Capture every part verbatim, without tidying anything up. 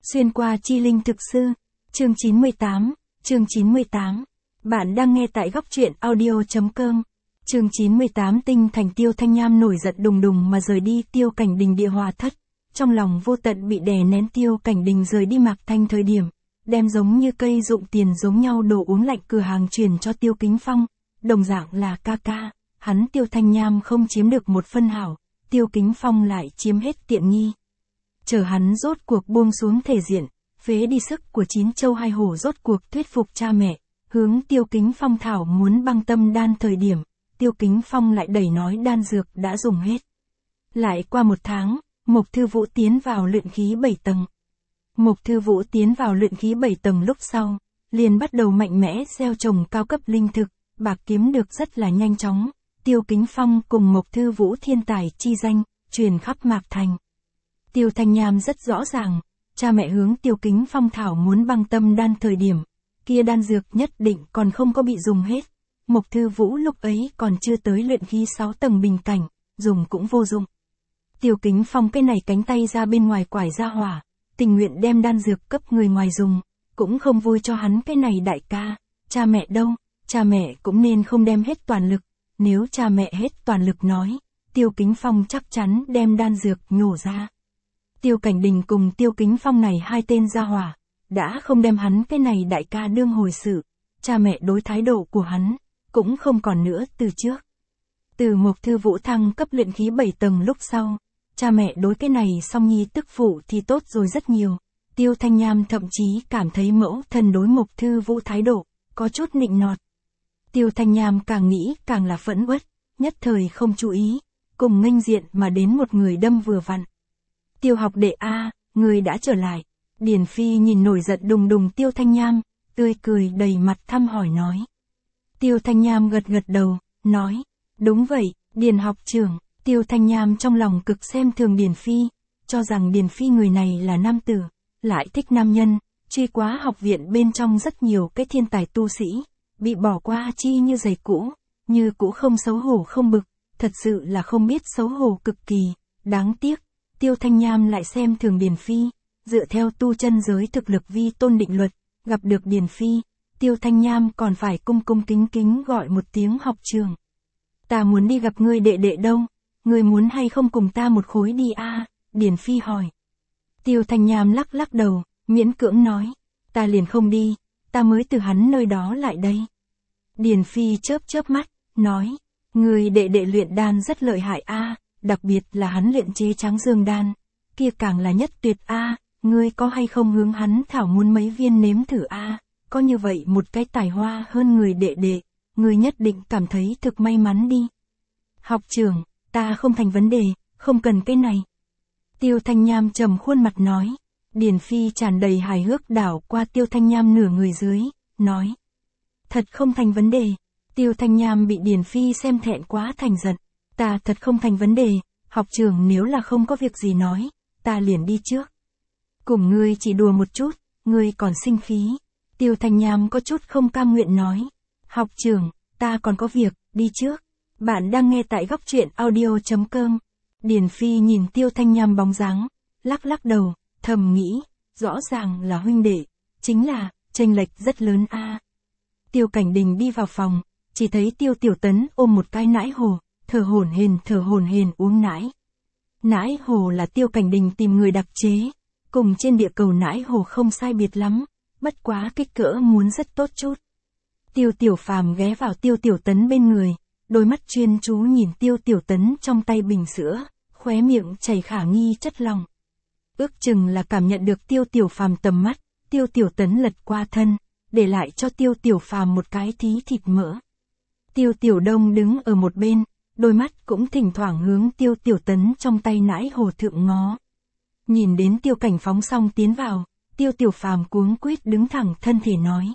Xuyên qua chi linh thực sư, chương chín mươi tám, chương chín mươi tám. Bạn đang nghe tại góc truyện audio.com. Chương chín mươi tám. Tinh thành Tiêu Thanh Nham nổi giận đùng đùng mà rời đi. Tiêu Cảnh Đình địa hòa thất, trong lòng vô tận bị đè nén. Tiêu Cảnh Đình rời đi Mạc Thanh thời điểm, đem giống như cây dụng tiền giống nhau đồ uống lạnh cửa hàng truyền cho Tiêu Kính Phong, đồng dạng là ca ca, hắn Tiêu Thanh Nham không chiếm được một phân hảo, Tiêu Kính Phong lại chiếm hết tiện nghi. Chờ hắn rốt cuộc buông xuống thể diện, phế đi sức của chín châu hai hổ, rốt cuộc thuyết phục cha mẹ, hướng Tiêu Kính Phong thảo muốn băng tâm đan thời điểm, Tiêu Kính Phong lại đẩy nói đan dược đã dùng hết. Lại qua một tháng, Mộc Thư Vũ tiến vào luyện khí bảy tầng. Mộc Thư Vũ tiến vào luyện khí bảy tầng lúc sau, liền bắt đầu mạnh mẽ gieo trồng cao cấp linh thực, bạc kiếm được rất là nhanh chóng. Tiêu Kính Phong cùng Mộc Thư Vũ thiên tài chi danh, truyền khắp Mạc Thành. Tiêu Thanh Nham rất rõ ràng, cha mẹ hướng Tiêu Kính Phong thảo muốn băng tâm đan thời điểm, kia đan dược nhất định còn không có bị dùng hết. Mộc Thư Vũ lúc ấy còn chưa tới luyện khí sáu tầng bình cảnh, dùng cũng vô dụng. Tiêu Kính Phong cái này cánh tay ra bên ngoài quải ra hỏa, tình nguyện đem đan dược cấp người ngoài dùng, cũng không vui cho hắn cái này đại ca. Cha mẹ đâu, cha mẹ cũng nên không đem hết toàn lực, nếu cha mẹ hết toàn lực nói, Tiêu Kính Phong chắc chắn đem đan dược nhổ ra. Tiêu Cảnh Đình cùng Tiêu Kính Phong này hai tên gia hỏa, đã không đem hắn cái này đại ca đương hồi sự, cha mẹ đối thái độ của hắn, cũng không còn nữa từ trước. Từ Mộc Thư Vũ thăng cấp luyện khí bảy tầng lúc sau, cha mẹ đối cái này song nhi tức phụ thì tốt rồi rất nhiều. Tiêu Thanh Nham thậm chí cảm thấy mẫu thân đối Mộc Thư Vũ thái độ, có chút nịnh nọt. Tiêu Thanh Nham càng nghĩ càng là phẫn uất, nhất thời không chú ý, cùng nghênh diện mà đến một người đâm vừa vặn. Tiêu học đệ a, người đã trở lại. Điền Phi nhìn nổi giận đùng đùng Tiêu Thanh Nham, tươi cười đầy mặt thăm hỏi nói. Tiêu Thanh Nham gật gật đầu, nói, đúng vậy, Điền học trưởng. Tiêu Thanh Nham trong lòng cực xem thường Điền Phi, cho rằng Điền Phi người này là nam tử, lại thích nam nhân, truy quá học viện bên trong rất nhiều cái thiên tài tu sĩ, bị bỏ qua chi như giày cũ, như cũ không xấu hổ không bực, thật sự là không biết xấu hổ cực kỳ, đáng tiếc. Tiêu Thanh Nham lại xem thường Điền Phi, dựa theo tu chân giới thực lực vi tôn định luật, gặp được Điền Phi, Tiêu Thanh Nham còn phải cung cung kính kính gọi một tiếng học trường. Ta muốn đi gặp ngươi đệ đệ đâu, ngươi muốn hay không cùng ta một khối đi a? À? Điền Phi hỏi. Tiêu Thanh Nham lắc lắc đầu, miễn cưỡng nói, ta liền không đi, ta mới từ hắn nơi đó lại đây. Điền Phi chớp chớp mắt, nói, ngươi đệ đệ luyện đan rất lợi hại a. À? Đặc biệt là hắn luyện chế trắng dương đan, kia càng là nhất tuyệt a, à, ngươi có hay không hướng hắn thảo muốn mấy viên nếm thử a, à? Có như vậy một cái tài hoa hơn người đệ đệ, ngươi nhất định cảm thấy thực may mắn đi. Học trưởng, ta không thành vấn đề, không cần cái này. Tiêu Thanh Nham trầm khuôn mặt nói. Điền Phi tràn đầy hài hước đảo qua Tiêu Thanh Nham nửa người dưới, nói. Thật không thành vấn đề. Tiêu Thanh Nham bị Điền Phi xem thẹn quá thành giận. Ta thật không thành vấn đề, học trưởng nếu là không có việc gì nói, ta liền đi trước. Cùng ngươi chỉ đùa một chút, ngươi còn sinh khí. Tiêu Thanh Nham có chút không cam nguyện nói. Học trưởng, ta còn có việc, đi trước. Bạn đang nghe tại góc truyện audio.com. Điền Phi nhìn Tiêu Thanh Nham bóng dáng, lắc lắc đầu, thầm nghĩ, rõ ràng là huynh đệ, chính là, chênh lệch rất lớn a. À. Tiêu Cảnh Đình đi vào phòng, chỉ thấy Tiêu Tiểu Tấn ôm một cái nãi hồ, thở hổn hển thở hổn hển uống nãi. Nãi hồ là Tiêu Cảnh Đình tìm người đặc chế, cùng trên địa cầu nãi hồ không sai biệt lắm, bất quá kích cỡ muốn rất tốt chút. Tiêu Tiểu Phàm ghé vào Tiêu Tiểu Tấn bên người, đôi mắt chuyên chú nhìn Tiêu Tiểu Tấn trong tay bình sữa, khóe miệng chảy khả nghi chất lỏng. Ước chừng là cảm nhận được Tiêu Tiểu Phàm tầm mắt, Tiêu Tiểu Tấn lật qua thân, để lại cho Tiêu Tiểu Phàm một cái thí thịt mỡ. Tiêu Tiểu Đông đứng ở một bên, đôi mắt cũng thỉnh thoảng hướng Tiêu Tiểu Tấn trong tay nãi hồ thượng ngó. Nhìn đến Tiêu Cảnh Phóng xong tiến vào, Tiêu Tiểu Phàm cuống quýt đứng thẳng thân thể nói.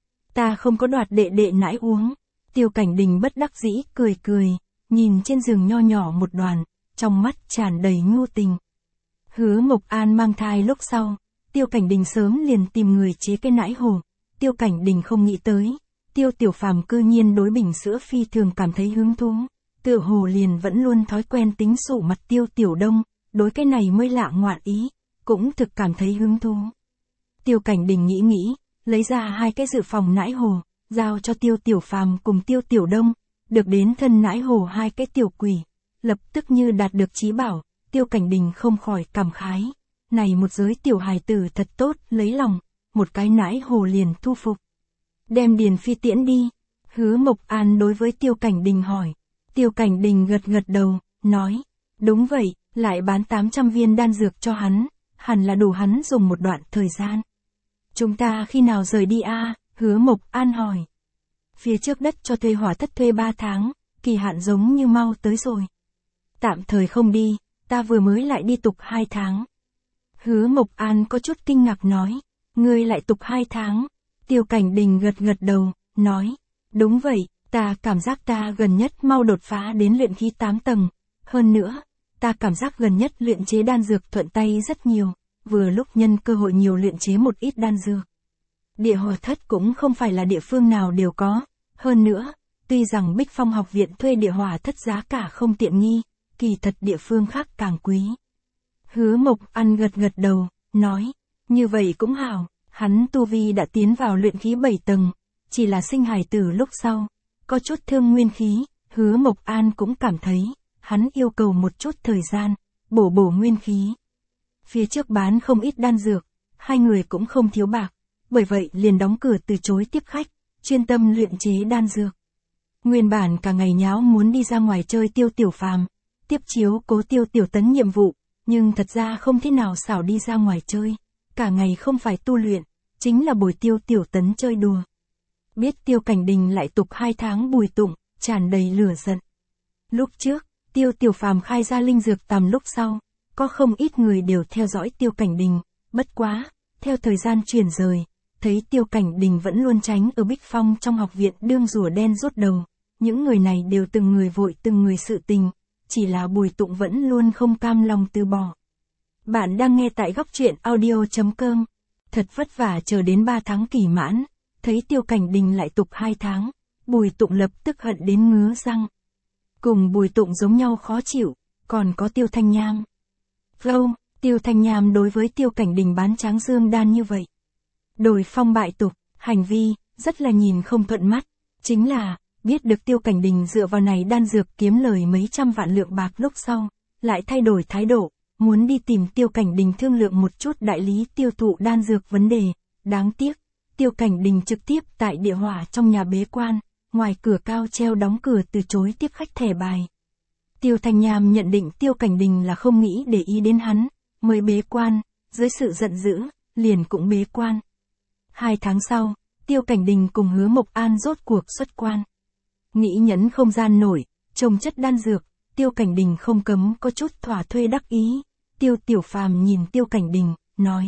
Ta không có đoạt đệ đệ nãi uống. Tiêu Cảnh Đình bất đắc dĩ cười cười, nhìn trên giường nho nhỏ một đoàn, trong mắt tràn đầy nhu tình. Hứa Mộc An mang thai lúc sau, Tiêu Cảnh Đình sớm liền tìm người chế cái nãi hồ. Tiêu Cảnh Đình không nghĩ tới, Tiêu Tiểu Phàm cư nhiên đối bình sữa phi thường cảm thấy hứng thú. Tựa hồ liền vẫn luôn thói quen tính sụ mặt Tiêu Tiểu Đông, đối cái này mới lạ ngoạn ý, cũng thực cảm thấy hứng thú. Tiêu Cảnh Đình nghĩ nghĩ, lấy ra hai cái dự phòng nãi hồ, giao cho Tiêu Tiểu Phàm cùng Tiêu Tiểu Đông, được đến thân nãi hồ hai cái tiểu quỷ, lập tức như đạt được chí bảo, Tiêu Cảnh Đình không khỏi cảm khái, này một giới tiểu hài tử thật tốt, lấy lòng, một cái nãi hồ liền thu phục. Đem Điền Phi tiễn đi, Hứa Mộc An đối với Tiêu Cảnh Đình hỏi. Tiêu Cảnh Đình gật gật đầu, nói, đúng vậy, lại bán tám trăm viên đan dược cho hắn, hẳn là đủ hắn dùng một đoạn thời gian. Chúng ta khi nào rời đi a? Hứa Mộc An hỏi. Phía trước đất cho thuê hỏa thất thuê ba tháng, kỳ hạn giống như mau tới rồi. Tạm thời không đi, ta vừa mới lại đi tục hai tháng. Hứa Mộc An có chút kinh ngạc nói, ngươi lại tục hai tháng. Tiêu Cảnh Đình gật gật đầu, nói, đúng vậy, ta cảm giác ta gần nhất mau đột phá đến luyện khí tám tầng, hơn nữa, ta cảm giác gần nhất luyện chế đan dược thuận tay rất nhiều, vừa lúc nhân cơ hội nhiều luyện chế một ít đan dược. Địa hỏa thất cũng không phải là địa phương nào đều có, hơn nữa, tuy rằng Bích Phong học viện thuê địa hỏa thất giá cả không tiện nghi, kỳ thật địa phương khác càng quý. Hứa Mộc An gật gật đầu, nói, như vậy cũng hảo, hắn tu vi đã tiến vào luyện khí bảy tầng, chỉ là sinh hài tử lúc sau, có chút thương nguyên khí, Hứa Mộc An cũng cảm thấy, hắn yêu cầu một chút thời gian, bổ bổ nguyên khí. Phía trước bán không ít đan dược, hai người cũng không thiếu bạc, bởi vậy liền đóng cửa từ chối tiếp khách, chuyên tâm luyện chế đan dược. Nguyên bản cả ngày nháo muốn đi ra ngoài chơi Tiêu Tiểu Phàm, tiếp chiếu cố Tiêu Tiểu Tấn nhiệm vụ, nhưng thật ra không thế nào xảo đi ra ngoài chơi, cả ngày không phải tu luyện, chính là bồi Tiêu Tiểu Tấn chơi đùa. Biết Tiêu Cảnh Đình lại tục hai tháng bùi tụng, tràn đầy lửa giận. Lúc trước, Tiêu Tiểu Phàm khai ra linh dược tầm lúc sau, có không ít người đều theo dõi Tiêu Cảnh Đình, bất quá, theo thời gian chuyển rời, thấy Tiêu Cảnh Đình vẫn luôn tránh ở Bích Phong trong học viện đương rùa đen rút đầu, những người này đều từng người vội từng người sự tình, chỉ là bùi tụng vẫn luôn không cam lòng từ bỏ. Bạn đang nghe tại góc truyện audio chấm com, thật vất vả chờ đến ba tháng kỳ mãn, thấy Tiêu Cảnh Đình lại tục hai tháng, bùi tụng lập tức hận đến ngứa răng. Cùng bùi tụng giống nhau khó chịu, còn có Tiêu Thanh Nham. Lâu, Tiêu Thanh Nham đối với Tiêu Cảnh Đình bán tráng dương đan như vậy. Đổi phong bại tục, hành vi, rất là nhìn không thuận mắt, chính là, biết được Tiêu Cảnh Đình dựa vào này đan dược kiếm lời mấy trăm vạn lượng bạc lúc sau, lại thay đổi thái độ, muốn đi tìm Tiêu Cảnh Đình thương lượng một chút đại lý tiêu thụ đan dược vấn đề, đáng tiếc, Tiêu Cảnh Đình trực tiếp tại địa hỏa trong nhà bế quan, ngoài cửa cao treo đóng cửa từ chối tiếp khách thẻ bài. Tiêu Thanh Nham nhận định Tiêu Cảnh Đình là không nghĩ để ý đến hắn, mới bế quan, dưới sự giận dữ, liền cũng bế quan. Hai tháng sau, Tiêu Cảnh Đình cùng Hứa Mộc An rốt cuộc xuất quan. Nghĩ nhẫn không gian nổi, trồng chất đan dược, Tiêu Cảnh Đình không cấm có chút thỏa thuê đắc ý. Tiêu Tiểu Phàm nhìn Tiêu Cảnh Đình, nói.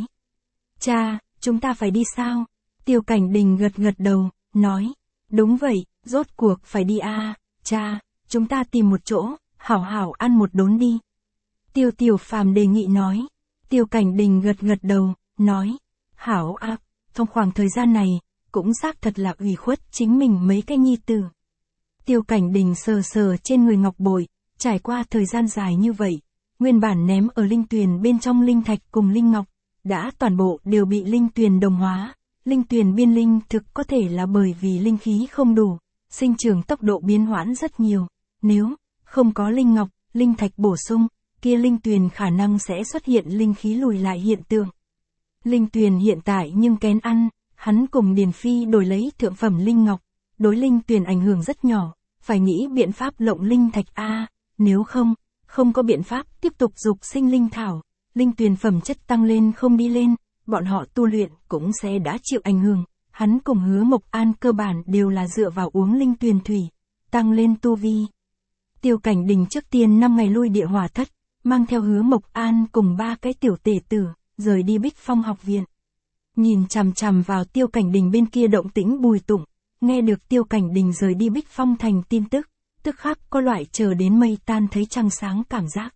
Cha, chúng ta phải đi sao? Tiêu Cảnh Đình gật gật đầu, nói. Đúng vậy, rốt cuộc phải đi a à, cha, chúng ta tìm một chỗ, hảo hảo ăn một đốn đi. Tiêu Tiểu Phàm đề nghị nói. Tiêu Cảnh Đình gật gật đầu, nói. Hảo a, à, trong khoảng thời gian này, cũng xác thật là ủy khuất chính mình mấy cái nhi tử. Tiêu Cảnh Đình sờ sờ trên người ngọc bội, trải qua thời gian dài như vậy, nguyên bản ném ở linh tuyền bên trong linh thạch cùng linh ngọc, đã toàn bộ đều bị linh tuyền đồng hóa. Linh tuyền biên linh thực có thể là bởi vì linh khí không đủ, sinh trưởng tốc độ biến hoãn rất nhiều. Nếu không có linh ngọc, linh thạch bổ sung, kia linh tuyền khả năng sẽ xuất hiện linh khí lùi lại hiện tượng. Linh tuyền hiện tại nhưng kén ăn, hắn cùng Điền Phi đổi lấy thượng phẩm linh ngọc, đối linh tuyền ảnh hưởng rất nhỏ, phải nghĩ biện pháp lộng linh thạch a, nếu không, không có biện pháp tiếp tục dục sinh linh thảo, linh tuyền phẩm chất tăng lên không đi lên, bọn họ tu luyện cũng sẽ đã chịu ảnh hưởng. Hắn cùng Hứa Mộc An cơ bản đều là dựa vào uống linh tuyền thủy, tăng lên tu vi. Tiêu Cảnh Đình trước tiên năm ngày lui địa hỏa thất, mang theo Hứa Mộc An cùng ba cái tiểu tể tử, rời đi Bích Phong học viện. Nhìn chằm chằm vào Tiêu Cảnh Đình bên kia động tĩnh bùi tụng, nghe được Tiêu Cảnh Đình rời đi Bích Phong thành tin tức, tức khắc có loại chờ đến mây tan thấy trăng sáng cảm giác.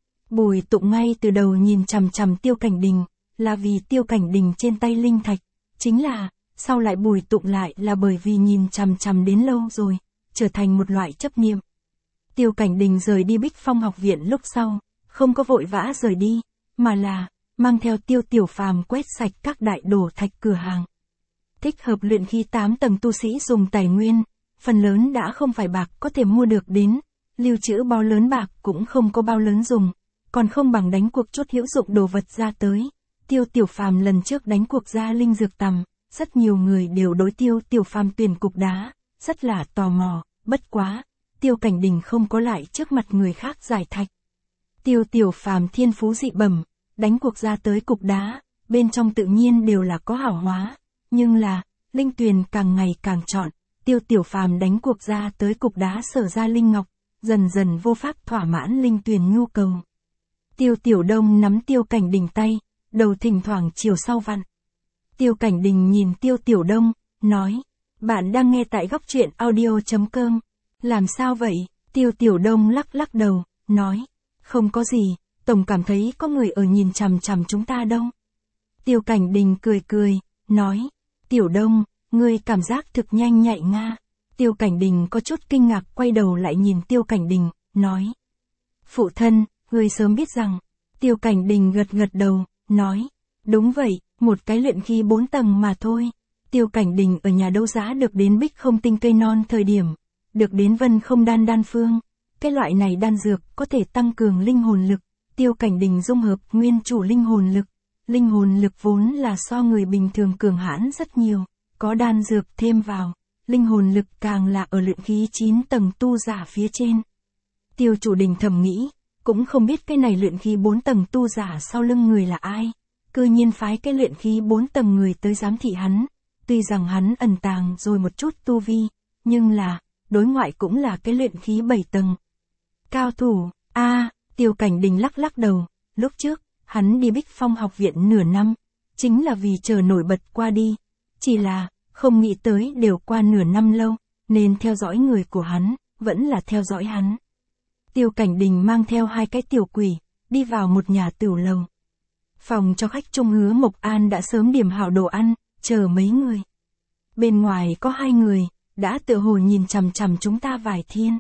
Bùi tụng ngay từ đầu nhìn chằm chằm Tiêu Cảnh Đình, là vì Tiêu Cảnh Đình trên tay linh thạch, chính là, sau lại bùi tụng lại là bởi vì nhìn chằm chằm đến lâu rồi, trở thành một loại chấp niệm. Tiêu Cảnh Đình rời đi Bích Phong học viện lúc sau, không có vội vã rời đi, mà là, mang theo Tiêu Tiểu Phàm quét sạch các đại đổ thạch cửa hàng. Thích hợp luyện khí tám tầng tu sĩ dùng tài nguyên, phần lớn đã không phải bạc có thể mua được đến, lưu trữ bao lớn bạc cũng không có bao lớn dùng, còn không bằng đánh cuộc chút hữu dụng đồ vật ra tới. Tiêu Tiểu Phàm lần trước đánh cuộc ra linh dược tầm, rất nhiều người đều đối Tiêu Tiểu Phàm tuyển cục đá, rất là tò mò, bất quá, Tiêu Cảnh Đình không có lại trước mặt người khác giải thạch. Tiêu Tiểu Phàm thiên phú dị bẩm, đánh cuộc ra tới cục đá, bên trong tự nhiên đều là có hảo hóa, nhưng là, linh tuyền càng ngày càng trọn, Tiêu Tiểu Phàm đánh cuộc ra tới cục đá sở ra linh ngọc, dần dần vô pháp thỏa mãn linh tuyền nhu cầu. Tiêu Tiểu Đông nắm Tiêu Cảnh Đình tay, đầu thỉnh thoảng chiều sau vặn. Tiêu Cảnh Đình nhìn Tiêu Tiểu Đông, nói, bạn đang nghe tại góc truyện audio.com, làm sao vậy? Tiêu Tiểu Đông lắc lắc đầu, nói, không có gì, tổng cảm thấy có người ở nhìn chằm chằm chúng ta đâu. Tiêu Cảnh Đình cười cười, nói, Tiểu Đông, ngươi cảm giác thực nhanh nhạy nga. Tiêu Cảnh Đình có chút kinh ngạc quay đầu lại nhìn Tiêu Cảnh Đình, nói, phụ thân, ngươi sớm biết rằng. Tiêu Cảnh Đình gật gật đầu, nói, đúng vậy, một cái luyện khí bốn tầng mà thôi. Tiêu Cảnh Đình ở nhà đấu giá được đến bích không tinh cây non thời điểm, được đến vân không đan đan phương. Cái loại này đan dược có thể tăng cường linh hồn lực. Tiêu Cảnh Đình dung hợp nguyên chủ linh hồn lực. Linh hồn lực vốn là so người bình thường cường hãn rất nhiều, có đan dược thêm vào, linh hồn lực càng là ở luyện khí chín tầng tu giả phía trên. Tiêu Chủ Đình thầm nghĩ, cũng không biết cái này luyện khí bốn tầng tu giả sau lưng người là ai, cư nhiên phái cái luyện khí bốn tầng người tới giám thị hắn, tuy rằng hắn ẩn tàng rồi một chút tu vi, nhưng là, đối ngoại cũng là cái luyện khí bảy tầng. Cao thủ, a Tiêu Cảnh Đình lắc lắc đầu, lúc trước, hắn đi Bích Phong học viện nửa năm, chính là vì chờ nổi bật qua đi, chỉ là, không nghĩ tới đều qua nửa năm lâu, nên theo dõi người của hắn, vẫn là theo dõi hắn. Tiêu Cảnh Đình mang theo hai cái tiểu quỷ, đi vào một nhà tửu lầu. Phòng cho khách Trung Hứa Mộc An đã sớm điểm hảo đồ ăn, chờ mấy người. Bên ngoài có hai người, đã tựa hồ nhìn chằm chằm chúng ta vài thiên.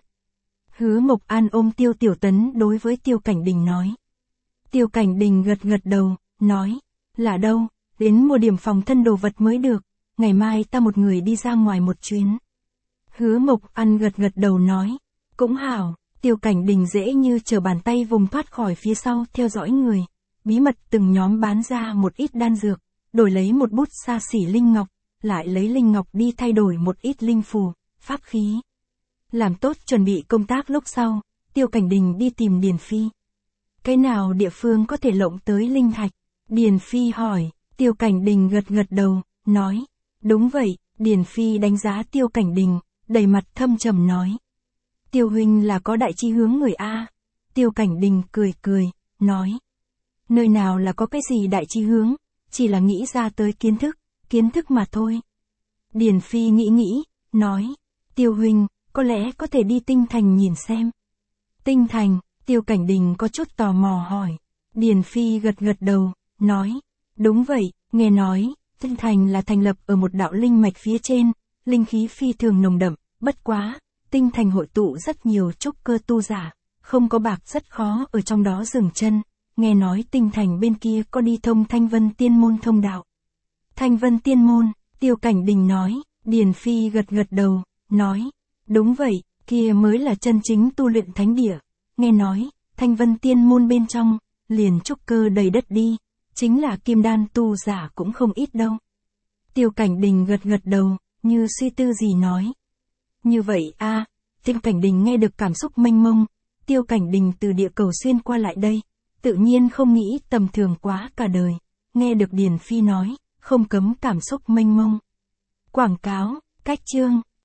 Hứa Mộc An ôm Tiêu Tiểu Tấn đối với Tiêu Cảnh Đình nói. Tiêu Cảnh Đình gật gật đầu, nói, là đâu, đến mua điểm phòng thân đồ vật mới được, ngày mai ta một người đi ra ngoài một chuyến. Hứa Mộc An gật gật đầu nói, cũng hảo. Tiêu Cảnh Đình dễ như trở bàn tay vùng thoát khỏi phía sau theo dõi người, bí mật từng nhóm bán ra một ít đan dược, đổi lấy một bút xa xỉ linh ngọc, lại lấy linh ngọc đi thay đổi một ít linh phù, pháp khí. Làm tốt chuẩn bị công tác lúc sau, Tiêu Cảnh Đình đi tìm Điền Phi. Cái nào địa phương có thể lộng tới linh thạch? Điền Phi hỏi, Tiêu Cảnh Đình gật gật đầu, nói, đúng vậy. Điền Phi đánh giá Tiêu Cảnh Đình, đầy mặt thâm trầm nói. Tiêu huynh là có đại chi hướng người A. Tiêu Cảnh Đình cười cười, nói. Nơi nào là có cái gì đại chi hướng, chỉ là nghĩ ra tới kiến thức, kiến thức mà thôi. Điền Phi nghĩ nghĩ, nói. Tiêu huynh, có lẽ có thể đi Tinh Thành nhìn xem. Tinh Thành, Tiêu Cảnh Đình có chút tò mò hỏi. Điền Phi gật gật đầu, nói. Đúng vậy, nghe nói, Tinh Thành là thành lập ở một đạo linh mạch phía trên, linh khí phi thường nồng đậm, bất quá. Tinh Thành hội tụ rất nhiều trúc cơ tu giả, không có bạc rất khó ở trong đó dừng chân, nghe nói Tinh Thành bên kia có đi thông Thanh Vân Tiên Môn thông đạo. Thanh Vân Tiên Môn, Tiêu Cảnh Đình nói, Điền Phi gật gật đầu, nói, đúng vậy, kia mới là chân chính tu luyện thánh địa, nghe nói, Thanh Vân Tiên Môn bên trong, liền trúc cơ đầy đất đi, chính là kim đan tu giả cũng không ít đâu. Tiêu Cảnh Đình gật gật đầu, như suy tư gì nói. Như vậy a à, Tiêu Cảnh Đình nghe được cảm xúc mênh mông, Tiêu Cảnh Đình từ địa cầu xuyên qua lại đây, tự nhiên không nghĩ tầm thường quá cả đời, nghe được Điền Phi nói, không cấm cảm xúc mênh mông. Quảng cáo, cách chương.